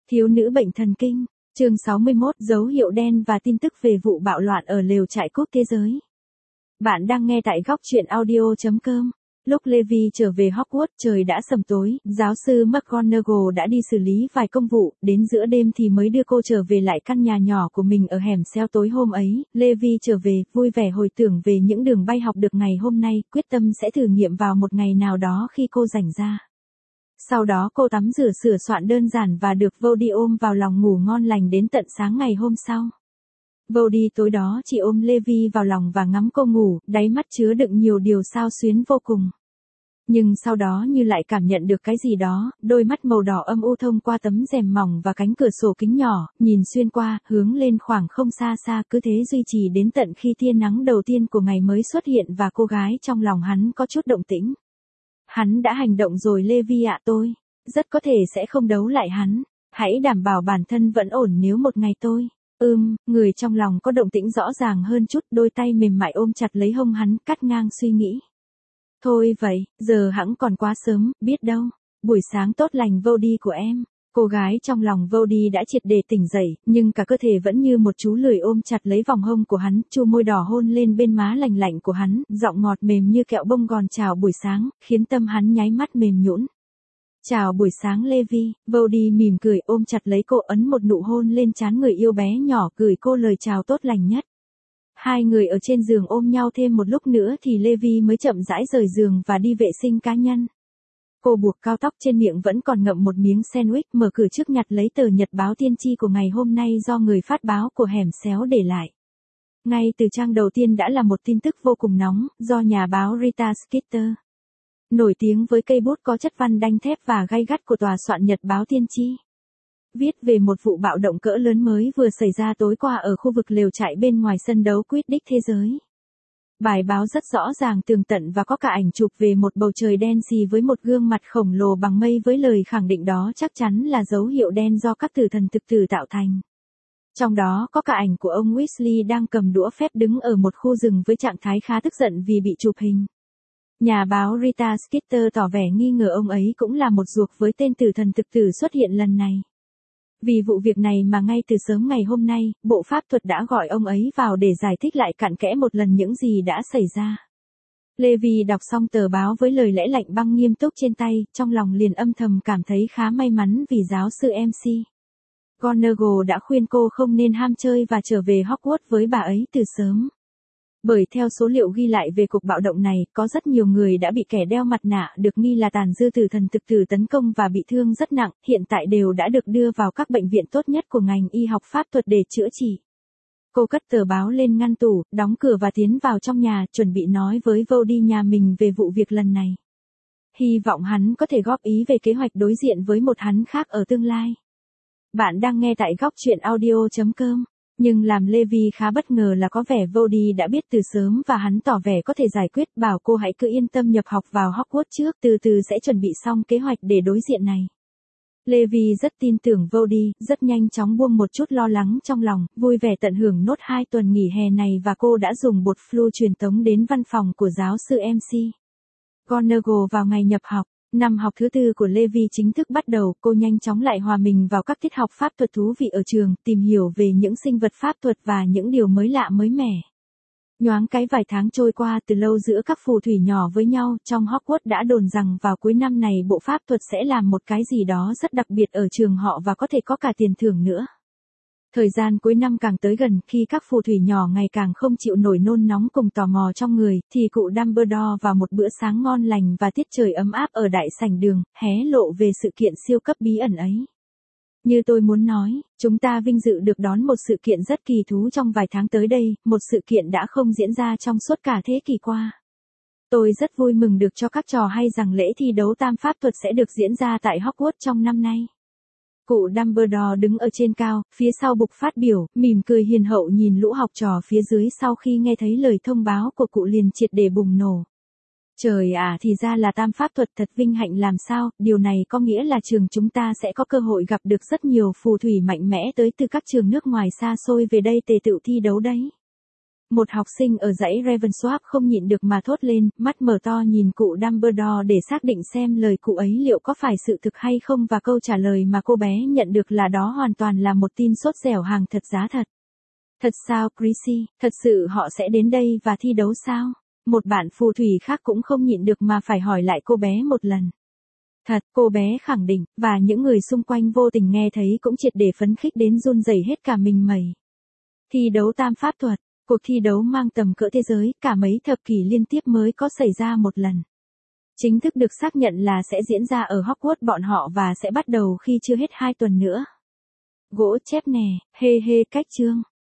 Thiếu nữ bệnh thần kinh, chương 61, dấu hiệu đen và tin tức về vụ bạo loạn ở lều trại cúp thế giới. Bạn đang nghe tại góc truyện audio.com. Lúc Levi trở về Hogwarts trời đã sầm tối, giáo sư McGonagall đã đi xử lý vài công vụ, đến giữa đêm thì mới đưa cô trở về lại căn nhà nhỏ của mình ở hẻm xeo tối hôm ấy. Levi trở về, vui vẻ hồi tưởng về những đường bay học được ngày hôm nay, quyết tâm sẽ thử nghiệm vào một ngày nào đó khi cô rảnh ra. Sau đó cô tắm rửa sửa soạn đơn giản và được Vody ôm vào lòng ngủ ngon lành đến tận sáng ngày hôm sau. Vody tối đó chỉ ôm Levi vào lòng và ngắm cô ngủ, đáy mắt chứa đựng nhiều điều xao xuyến vô cùng. Nhưng sau đó như lại cảm nhận được cái gì đó, đôi mắt màu đỏ âm u thông qua tấm rèm mỏng và cánh cửa sổ kính nhỏ, nhìn xuyên qua, hướng lên khoảng không xa xa, cứ thế duy trì đến tận khi tia nắng đầu tiên của ngày mới xuất hiện và cô gái trong lòng hắn có chút động tĩnh. Hắn đã hành động rồi Levi ạ, tôi rất có thể sẽ không đấu lại hắn. Hãy đảm bảo bản thân vẫn ổn nếu một ngày tôi. Người trong lòng có động tĩnh rõ ràng hơn chút, đôi tay mềm mại ôm chặt lấy hông hắn, cắt ngang suy nghĩ. Thôi vậy, giờ hẵng còn quá sớm, biết đâu. Buổi sáng tốt lành Vody của em. Cô gái trong lòng Vody đã triệt để tỉnh dậy, nhưng cả cơ thể vẫn như một chú lười ôm chặt lấy vòng hông của hắn, chu môi đỏ hôn lên bên má lành lạnh của hắn, giọng ngọt mềm như kẹo bông gòn chào buổi sáng, khiến tâm hắn nháy mắt mềm nhũn. Chào buổi sáng Levi, Vody mỉm cười ôm chặt lấy cô, ấn một nụ hôn lên trán người yêu bé nhỏ, gửi cô lời chào tốt lành nhất. Hai người ở trên giường ôm nhau thêm một lúc nữa thì Levi mới chậm rãi rời giường và đi vệ sinh cá nhân. Cô buộc cao tóc, trên miệng vẫn còn ngậm một miếng sandwich, mở cửa trước nhặt lấy tờ nhật báo tiên tri của ngày hôm nay do người phát báo của hẻm xéo để lại. Ngay từ trang đầu tiên đã là một tin tức vô cùng nóng, do nhà báo Rita Skeeter, nổi tiếng với cây bút có chất văn đanh thép và gay gắt của tòa soạn nhật báo tiên tri, viết về một vụ bạo động cỡ lớn mới vừa xảy ra tối qua ở khu vực lều trại bên ngoài sân đấu Quidditch thế giới. Bài báo rất rõ ràng tường tận và có cả ảnh chụp về một bầu trời đen xì với một gương mặt khổng lồ bằng mây, với lời khẳng định đó chắc chắn là dấu hiệu đen do các tử thần thực tử tạo thành. Trong đó có cả ảnh của ông Weasley đang cầm đũa phép đứng ở một khu rừng với trạng thái khá tức giận vì bị chụp hình. Nhà báo Rita Skeeter tỏ vẻ nghi ngờ ông ấy cũng là một ruột với tên tử thần thực tử xuất hiện lần này. Vì vụ việc này mà ngay từ sớm ngày hôm nay, bộ pháp thuật đã gọi ông ấy vào để giải thích lại cặn kẽ một lần những gì đã xảy ra. Levi đọc xong tờ báo với lời lẽ lạnh băng nghiêm túc trên tay, trong lòng liền âm thầm cảm thấy khá may mắn vì giáo sư MC McGonagall đã khuyên cô không nên ham chơi và trở về Hogwarts với bà ấy từ sớm. Bởi theo số liệu ghi lại về cuộc bạo động này, có rất nhiều người đã bị kẻ đeo mặt nạ được nghi là tàn dư tử thần thực tử tấn công và bị thương rất nặng, hiện tại đều đã được đưa vào các bệnh viện tốt nhất của ngành y học pháp thuật để chữa trị. Cô cất tờ báo lên ngăn tủ, đóng cửa và tiến vào trong nhà, chuẩn bị nói với Vody nhà mình về vụ việc lần này. Hy vọng hắn có thể góp ý về kế hoạch đối diện với một hắn khác ở tương lai. Bạn đang nghe tại góc truyện audio.com. Nhưng làm Levi khá bất ngờ là có vẻ Vody đã biết từ sớm và hắn tỏ vẻ có thể giải quyết, bảo cô hãy cứ yên tâm nhập học vào Hogwarts trước, từ từ sẽ chuẩn bị xong kế hoạch để đối diện này. Levi rất tin tưởng Vody, rất nhanh chóng buông một chút lo lắng trong lòng, vui vẻ tận hưởng nốt 2 tuần nghỉ hè này và cô đã dùng bột flu truyền tống đến văn phòng của giáo sư MC McGonagall vào ngày nhập học. Năm học thứ 4 của Levi chính thức bắt đầu, cô nhanh chóng lại hòa mình vào các tiết học pháp thuật thú vị ở trường, tìm hiểu về những sinh vật pháp thuật và những điều mới lạ mới mẻ. Nhoáng cái vài tháng trôi qua, từ lâu giữa các phù thủy nhỏ với nhau, trong Hogwarts đã đồn rằng vào cuối năm này bộ pháp thuật sẽ làm một cái gì đó rất đặc biệt ở trường họ và có thể có cả tiền thưởng nữa. Thời gian cuối năm càng tới gần, khi các phù thủy nhỏ ngày càng không chịu nổi nôn nóng cùng tò mò trong người, thì cụ Dumbledore vào một bữa sáng ngon lành và tiết trời ấm áp ở đại sảnh đường, hé lộ về sự kiện siêu cấp bí ẩn ấy. Như tôi muốn nói, chúng ta vinh dự được đón một sự kiện rất kỳ thú trong vài tháng tới đây, một sự kiện đã không diễn ra trong suốt cả thế kỷ qua. Tôi rất vui mừng được cho các trò hay rằng lễ thi đấu tam pháp thuật sẽ được diễn ra tại Hogwarts trong năm nay. Cụ Dumbledore đứng ở trên cao, phía sau bục phát biểu, mỉm cười hiền hậu nhìn lũ học trò phía dưới, sau khi nghe thấy lời thông báo của cụ liền triệt để bùng nổ. Trời ạ, thì ra là tam pháp thuật, thật vinh hạnh làm sao, điều này có nghĩa là trường chúng ta sẽ có cơ hội gặp được rất nhiều phù thủy mạnh mẽ tới từ các trường nước ngoài xa xôi về đây tề tựu thi đấu đấy. Một học sinh ở dãy Ravensworth không nhịn được mà thốt lên, mắt mở to nhìn cụ Dumbledore để xác định xem lời cụ ấy liệu có phải sự thực hay không, và câu trả lời mà cô bé nhận được là đó hoàn toàn là một tin sốt dẻo hàng thật giá thật. Thật sao Chrissy, thật sự họ sẽ đến đây và thi đấu sao? Một bạn phù thủy khác cũng không nhịn được mà phải hỏi lại cô bé một lần. Thật, cô bé khẳng định, và những người xung quanh vô tình nghe thấy cũng triệt để phấn khích đến run rẩy hết cả mình mẩy. Thi đấu tam pháp thuật, cuộc thi đấu mang tầm cỡ thế giới, cả mấy thập kỷ liên tiếp mới có xảy ra một lần. Chính thức được xác nhận là sẽ diễn ra ở Hogwarts bọn họ và sẽ bắt đầu khi chưa hết 2 tuần nữa. Gỗ chép nè, hê hê cách chương.